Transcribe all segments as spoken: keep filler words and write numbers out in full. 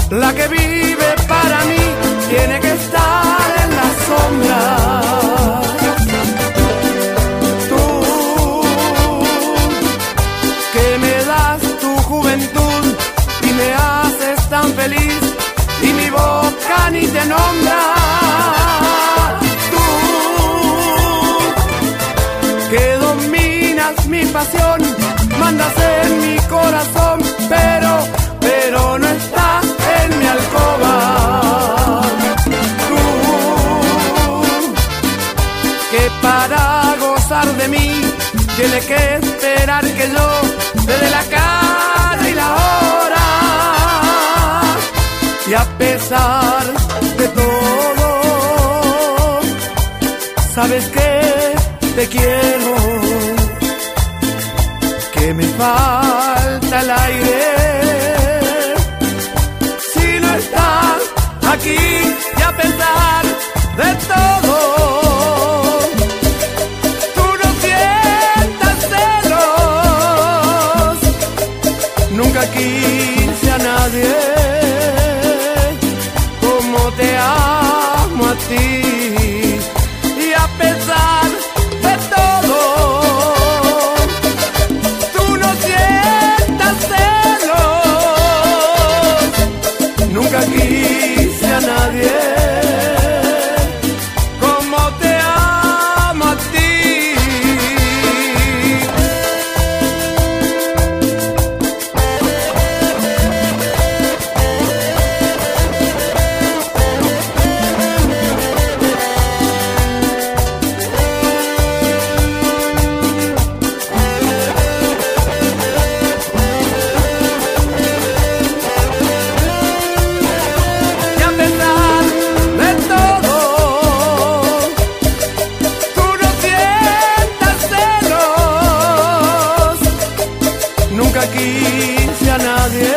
La que vive para mí tiene que estar en la sombra. Tú, que me das tu juventud y me haces tan feliz, y mi boca ni te nombra. Tú, que dominas mi pasión, mandas en mi corazón, pero, pero no estás en mi alcoba. Tú, que para gozar de mí tiene que esperar que yo te dé la cara y la hora. Y a pesar de todo, sabes que te quiero, que me falta el aire. Si no estás aquí, y a pesar de todo, tú no sientas celos. Nunca quise a nadie como te amo a ti. Y a pesar de todo, tú no sientas celos. Nunca quise a nadie como te amo a ti. Nunca quise a nadie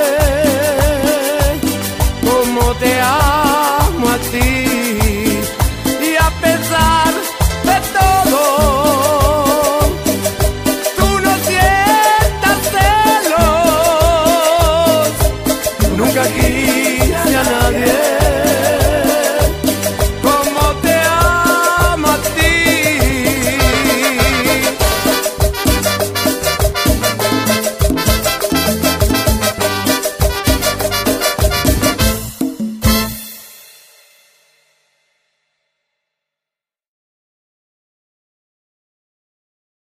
como te amo a ti. Y a pesar de todo, tú no sientas celos. Nunca quise a nadie